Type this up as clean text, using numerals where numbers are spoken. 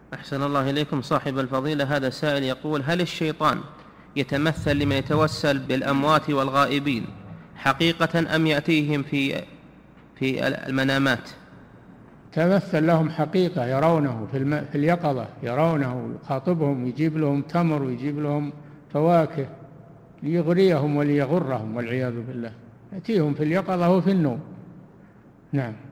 أحسن الله إليكم صاحب الفضيلة. هذا سائل يقول: هل الشيطان يتمثل لمن يتوسل بالأموات والغائبين حقيقة أم يأتيهم في المنامات؟ تمثل لهم حقيقة، يرونه في اليقظة، يرونه، يخاطبهم، يجيب لهم تمر ويجيب لهم فواكه ليغريهم وليغرهم والعياذ بالله، يأتيهم في اليقظة وفي النوم. نعم.